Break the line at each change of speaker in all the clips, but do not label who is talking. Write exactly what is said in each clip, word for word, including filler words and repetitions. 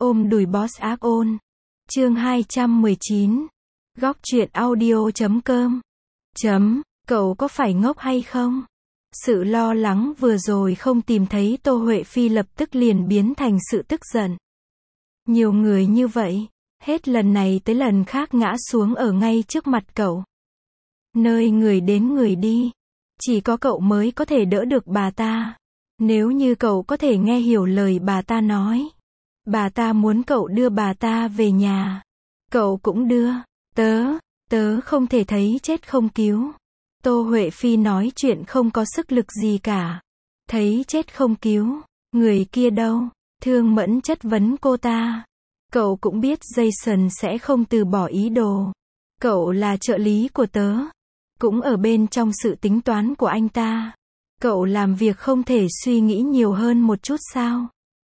Ôm đùi boss ác ôn. Chương hai trăm mười chín. Góc truyện audio chấm com. Chấm, cậu có phải ngốc hay không? Sự lo lắng vừa rồi không tìm thấy Tô Huệ Phi lập tức liền biến thành sự tức giận. Nhiều người như vậy, hết lần này tới lần khác ngã xuống ở ngay trước mặt cậu. Nơi người đến người đi, chỉ có cậu mới có thể đỡ được bà ta. Nếu như cậu có thể nghe hiểu lời bà ta nói, bà ta muốn cậu đưa bà ta về nhà, cậu cũng đưa. Tớ, tớ không thể thấy chết không cứu. Tô Huệ Phi nói chuyện không có sức lực gì cả. Thấy chết không cứu, người kia đâu? Thương Mẫn chất vấn cô ta. Cậu cũng biết Jason sẽ không từ bỏ ý đồ. Cậu là trợ lý của tớ, cũng ở bên trong sự tính toán của anh ta. Cậu làm việc không thể suy nghĩ nhiều hơn một chút sao?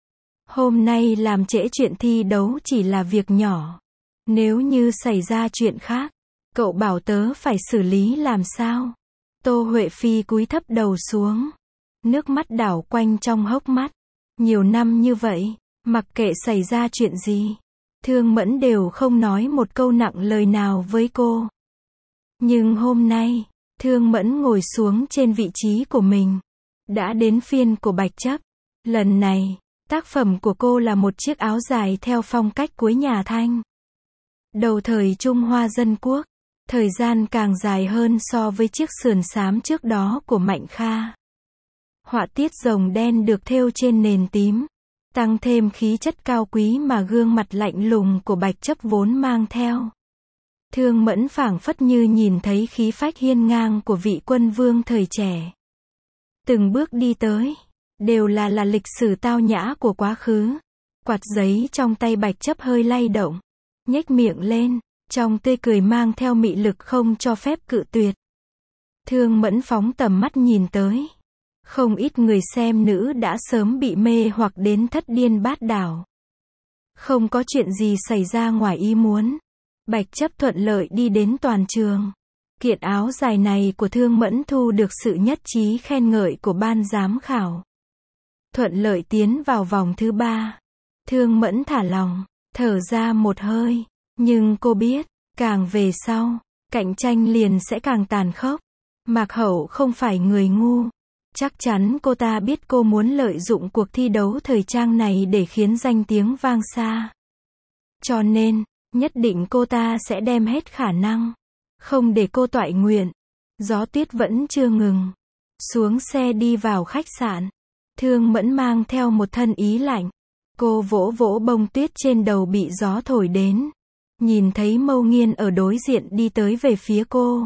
Hôm nay làm trễ chuyện thi đấu chỉ là việc nhỏ. Nếu như xảy ra chuyện khác, cậu bảo tớ phải xử lý làm sao? Tô Huệ Phi cúi thấp đầu xuống, nước mắt đảo quanh trong hốc mắt. Nhiều năm như vậy, mặc kệ xảy ra chuyện gì, Thương Mẫn đều không nói một câu nặng lời nào với cô. Nhưng hôm nay, Thương Mẫn ngồi xuống trên vị trí của mình. Đã đến phiên của Bạch Chấp. Lần này, tác phẩm của cô là một chiếc áo dài theo phong cách cuối nhà Thanh. Đầu thời Trung Hoa Dân Quốc, thời gian càng dài hơn so với chiếc sườn xám trước đó của Mạnh Kha. Họa tiết rồng đen được thêu trên nền tím, tăng thêm khí chất cao quý mà gương mặt lạnh lùng của Bạch Chấp vốn mang theo. Thương Mẫn phảng phất như nhìn thấy khí phách hiên ngang của vị quân vương thời trẻ. Từng bước đi tới, đều là là lịch sử tao nhã của quá khứ. Quạt giấy trong tay Bạch Chấp hơi lay động, nhếch miệng lên, trong tươi cười mang theo mị lực không cho phép cự tuyệt. Thương Mẫn phóng tầm mắt nhìn tới. Không ít người xem nữ đã sớm bị mê hoặc đến thất điên bát đảo. Không có chuyện gì xảy ra ngoài ý muốn. Bạch Chấp thuận lợi đi đến toàn trường. Kiện áo dài này của Thương Mẫn thu được sự nhất trí khen ngợi của ban giám khảo. Thuận lợi tiến vào vòng thứ ba. Thương Mẫn thả lòng, thở ra một hơi. Nhưng cô biết, càng về sau, cạnh tranh liền sẽ càng tàn khốc. Mạc Hậu không phải người ngu. Chắc chắn cô ta biết cô muốn lợi dụng cuộc thi đấu thời trang này để khiến danh tiếng vang xa. Cho nên, nhất định cô ta sẽ đem hết khả năng. Không để cô toại nguyện. Gió tuyết vẫn chưa ngừng. Xuống xe đi vào khách sạn. Thương Mẫn mang theo một thân ý lạnh. Cô vỗ vỗ bông tuyết trên đầu bị gió thổi đến. Nhìn thấy Mâu Nghiên ở đối diện đi tới về phía cô.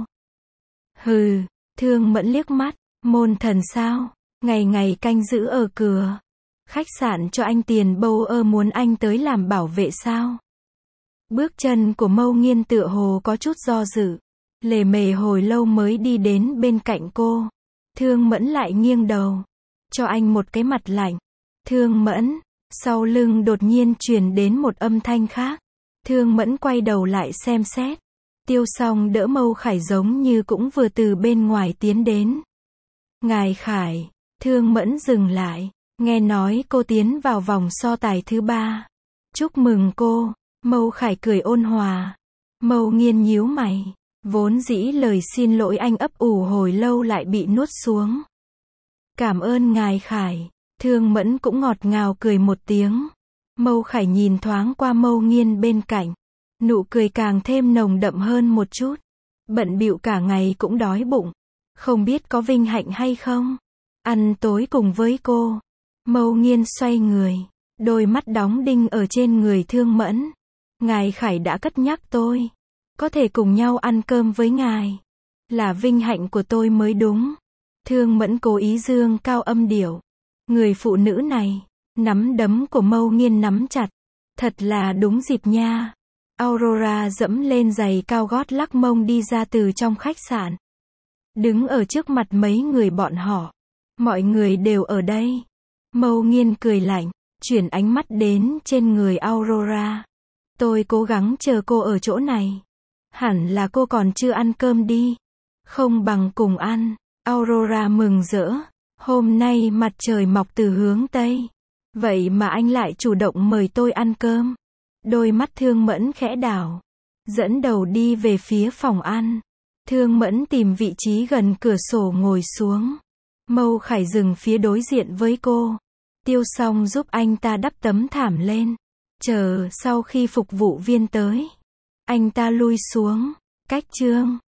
Hừ, Thương Mẫn liếc mắt. Môn thần sao? Ngày ngày canh giữ ở cửa. Khách sạn cho anh tiền bâu ơ muốn anh tới làm bảo vệ sao? Bước chân của Mâu Nghiên tựa hồ có chút do dự. Lề mề hồi lâu mới đi đến bên cạnh cô. Thương Mẫn lại nghiêng đầu. Cho anh một cái mặt lạnh. Thương Mẫn. Sau lưng đột nhiên truyền đến một âm thanh khác. Thương Mẫn quay đầu lại xem xét. Tiêu Song đỡ Mâu Khải giống như cũng vừa từ bên ngoài tiến đến. Ngài Khải. Thương Mẫn dừng lại. Nghe nói cô tiến vào vòng so tài thứ ba. Chúc mừng cô. Mâu Khải cười ôn hòa. Mâu Nghiên nhíu mày. Vốn dĩ lời xin lỗi anh ấp ủ hồi lâu lại bị nuốt xuống. Cảm ơn ngài Khải. Thương Mẫn cũng ngọt ngào cười một tiếng. Mâu Khải nhìn thoáng qua Mâu Nghiên bên cạnh. Nụ cười càng thêm nồng đậm hơn một chút. Bận bịu cả ngày cũng đói bụng. Không biết có vinh hạnh hay không? Ăn tối cùng với cô. Mâu Nghiên xoay người. Đôi mắt đóng đinh ở trên người Thương Mẫn. Ngài Khải đã cất nhắc tôi. Có thể cùng nhau ăn cơm với ngài. Là vinh hạnh của tôi mới đúng. Thương Mẫn cố ý dương cao âm điệu. Người phụ nữ này. Nắm đấm của Mâu Nghiên nắm chặt. Thật là đúng dịp nha. Aurora dẫm lên giày cao gót lắc mông đi ra từ trong khách sạn. Đứng ở trước mặt mấy người bọn họ. Mọi người đều ở đây. Mâu Nghiên cười lạnh. Chuyển ánh mắt đến trên người Aurora. Tôi cố gắng chờ cô ở chỗ này. Hẳn là cô còn chưa ăn cơm đi. Không bằng cùng ăn. Aurora mừng rỡ. Hôm nay mặt trời mọc từ hướng Tây. Vậy mà anh lại chủ động mời tôi ăn cơm. Đôi mắt Thương Mẫn khẽ đảo, dẫn đầu đi về phía phòng ăn. Thương Mẫn tìm vị trí gần cửa sổ ngồi xuống. Mâu Khải dừng phía đối diện với cô. Tiêu Song giúp anh ta đắp tấm thảm lên. Chờ sau khi phục vụ viên tới, anh ta lui xuống. Cách Trương